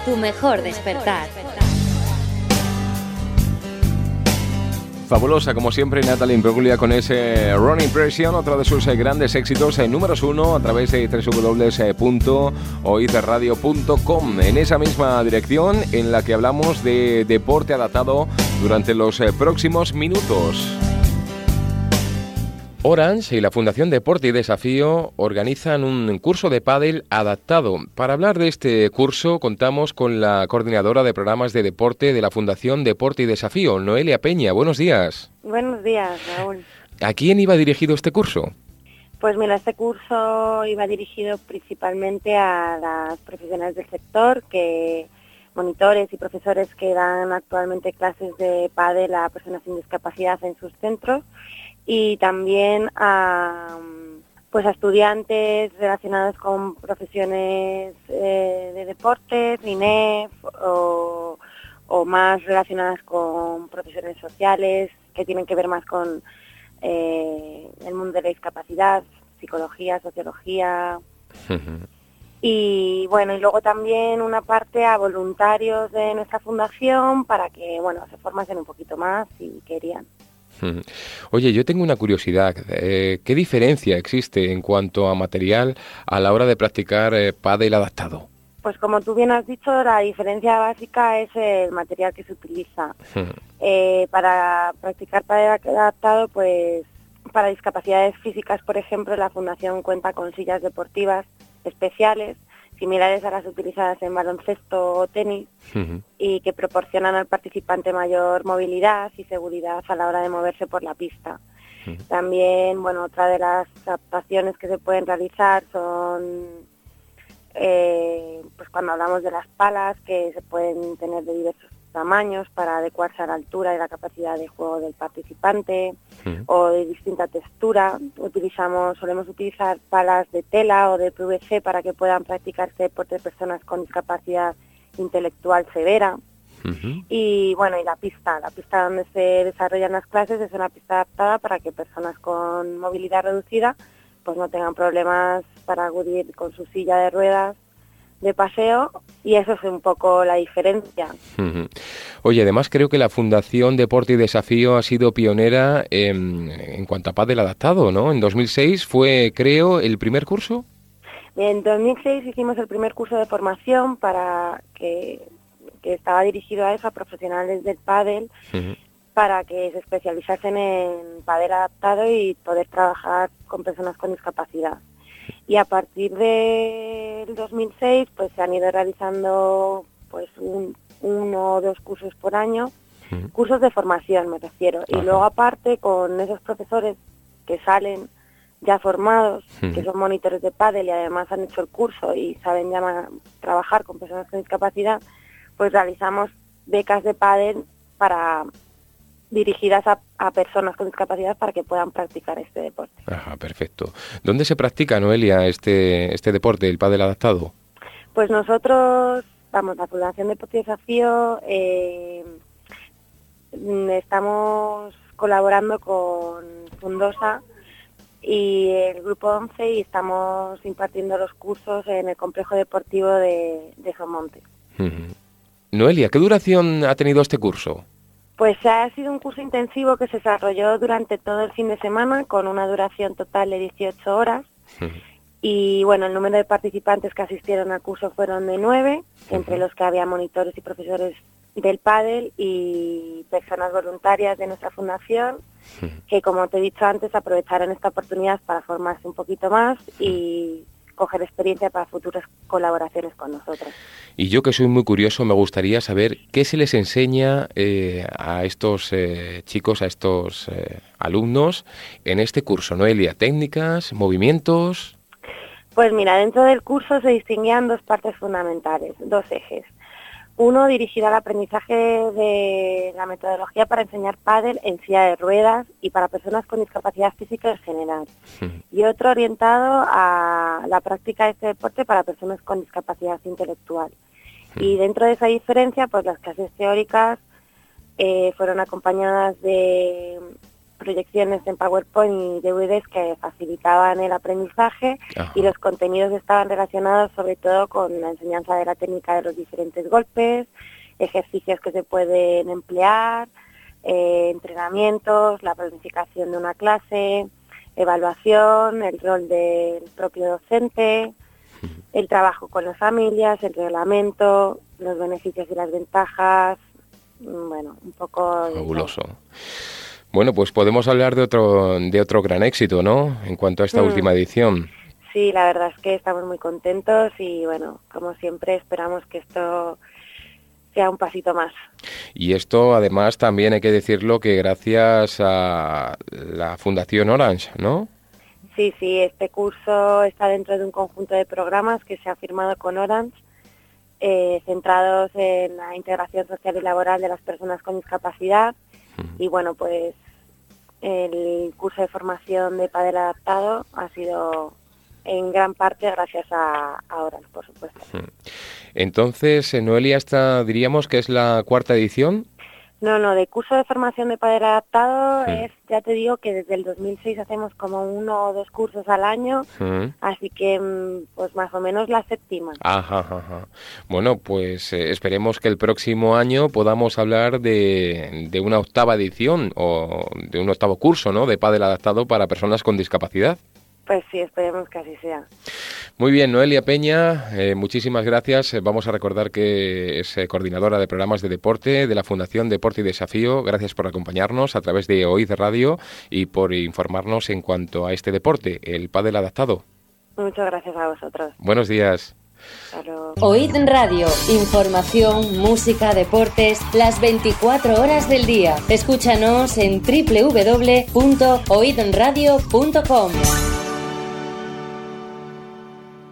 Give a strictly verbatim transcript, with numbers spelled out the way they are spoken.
tu mejor despertar. Fabulosa, como siempre, Natalie Imbruglia con ese Wrong Impression, otro de sus eh, grandes éxitos, eh, números uno, a través de doble u doble u doble u punto oiz radio punto com. En esa misma dirección en la que hablamos de deporte adaptado durante los eh, próximos minutos. Orange y la Fundación Deporte y Desafío organizan un curso de pádel adaptado. Para hablar de este curso contamos con la coordinadora de programas de deporte de la Fundación Deporte y Desafío, Noelia Peña. Buenos días. Buenos días, Raúl. ¿A quién iba dirigido este curso? Pues mira, este curso iba dirigido principalmente a las profesionales del sector, que monitores y profesores que dan actualmente clases de pádel a personas sin discapacidad en sus centros, y también a, pues a estudiantes relacionados con profesiones eh, de deportes, I N E F, o, o más relacionadas con profesiones sociales que tienen que ver más con eh, el mundo de la discapacidad, psicología, sociología. Uh-huh. Y bueno, y luego también una parte a voluntarios de nuestra fundación para que, bueno, se formasen un poquito más si querían. Oye, yo tengo una curiosidad. Eh, ¿Qué diferencia existe en cuanto a material a la hora de practicar eh, pádel adaptado? Pues como tú bien has dicho, la diferencia básica es el material que se utiliza. Uh-huh. Eh, para practicar pádel adaptado, pues para discapacidades físicas, por ejemplo, la Fundación cuenta con sillas deportivas especiales, similares a las utilizadas en baloncesto o tenis, uh-huh. y que proporcionan al participante mayor movilidad y seguridad a la hora de moverse por la pista. Uh-huh. También, bueno, otra de las adaptaciones que se pueden realizar son, eh, pues cuando hablamos de las palas, que se pueden tener de diversos tamaños para adecuarse a la altura y la capacidad de juego del participante, uh-huh. o de distinta textura. Utilizamos, solemos utilizar palas de tela o de P V C para que puedan practicarse por personas con discapacidad intelectual severa. Uh-huh. Y bueno, y la pista, la pista donde se desarrollan las clases es una pista adaptada para que personas con movilidad reducida pues no tengan problemas para acudir con su silla de ruedas de paseo, y eso es un poco la diferencia. Uh-huh. Oye, además creo que la Fundación Deporte y Desafío ha sido pionera en, en cuanto a pádel adaptado, ¿no? En dos mil seis fue, creo, el primer curso. En dos mil seis hicimos el primer curso de formación para que, que estaba dirigido a eso, a profesionales del pádel, uh-huh. para que se especializasen en pádel adaptado y poder trabajar con personas con discapacidad. Y a partir del dos mil seis pues se han ido realizando pues un, uno o dos cursos por año, uh-huh. cursos de formación me refiero. Ajá. Y luego aparte con esos profesores que salen ya formados, uh-huh. que son monitores de pádel y además han hecho el curso y saben ya ma- trabajar con personas con discapacidad, pues realizamos becas de pádel para dirigidas a, a personas con discapacidad para que puedan practicar este deporte. Ajá, perfecto. ¿Dónde se practica, Noelia, este este deporte, el pádel adaptado? Pues nosotros, vamos, la Fundación Deporte y Desafío, eh, estamos colaborando con Fundosa y el Grupo once y estamos impartiendo los cursos en el complejo deportivo de, de Somonte. Uh-huh. Noelia, ¿qué duración ha tenido este curso? Pues ha sido un curso intensivo que se desarrolló durante todo el fin de semana con una duración total de dieciocho horas. Uh-huh. Y bueno, el número de participantes que asistieron al curso fueron de nueve, uh-huh. entre los que había monitores y profesores del pádel y personas voluntarias de nuestra fundación, uh-huh. que como te he dicho antes aprovecharon esta oportunidad para formarse un poquito más y coger experiencia para futuras colaboraciones con nosotros. Y yo, que soy muy curioso, me gustaría saber qué se les enseña eh, a estos eh, chicos, a estos eh, alumnos en este curso, Noelia. ¿Técnicas, movimientos? Pues mira, dentro del curso se distinguían dos partes fundamentales, dos ejes. Uno dirigido al aprendizaje de la metodología para enseñar pádel en silla de ruedas y para personas con discapacidad física en general. Uh-huh. Y otro orientado a la práctica de este deporte para personas con discapacidad intelectual. Uh-huh. Y dentro de esa diferencia, pues las clases teóricas eh, fueron acompañadas de proyecciones en PowerPoint y D V Ds que facilitaban el aprendizaje. Ajá. Y los contenidos estaban relacionados sobre todo con la enseñanza de la técnica de los diferentes golpes, ejercicios que se pueden emplear, eh, entrenamientos, la planificación de una clase, evaluación, el rol del propio docente, el trabajo con las familias, el reglamento, los beneficios y las ventajas, bueno, un poco... Fabuloso. Bueno, pues podemos hablar de otro de otro gran éxito, ¿no?, en cuanto a esta mm. última edición. Sí, la verdad es que estamos muy contentos y, bueno, como siempre esperamos que esto sea un pasito más. Y esto, además, también hay que decirlo que gracias a la Fundación Orange, ¿no? Sí, sí, este curso está dentro de un conjunto de programas que se ha firmado con Orange, eh, centrados en la integración social y laboral de las personas con discapacidad. Uh-huh. Y bueno, pues el curso de formación de pádel adaptado ha sido en gran parte gracias a, a Orange, por supuesto. Uh-huh. Entonces, Noelia, esta diríamos que es la cuarta edición. No, no, de curso de formación de pádel adaptado, sí. es, ya te digo que desde el dos mil seis hacemos como uno o dos cursos al año, sí. así que pues más o menos la séptima. Ajá, ajá. Bueno, pues eh, esperemos que el próximo año podamos hablar de, de una octava edición o de un octavo curso, ¿no?, de pádel adaptado para personas con discapacidad. Pues sí, esperemos que así sea. Muy bien, Noelia Peña, eh, muchísimas gracias. Vamos a recordar que es eh, coordinadora de programas de deporte de la Fundación Deporte y Desafío. Gracias por acompañarnos a través de Oíd Radio y por informarnos en cuanto a este deporte, el pádel adaptado. Muchas gracias a vosotros. Buenos días. Oíd Radio, información, música, deportes, las veinticuatro horas del día. Escúchanos en doble u doble u doble u punto oíd radio punto com.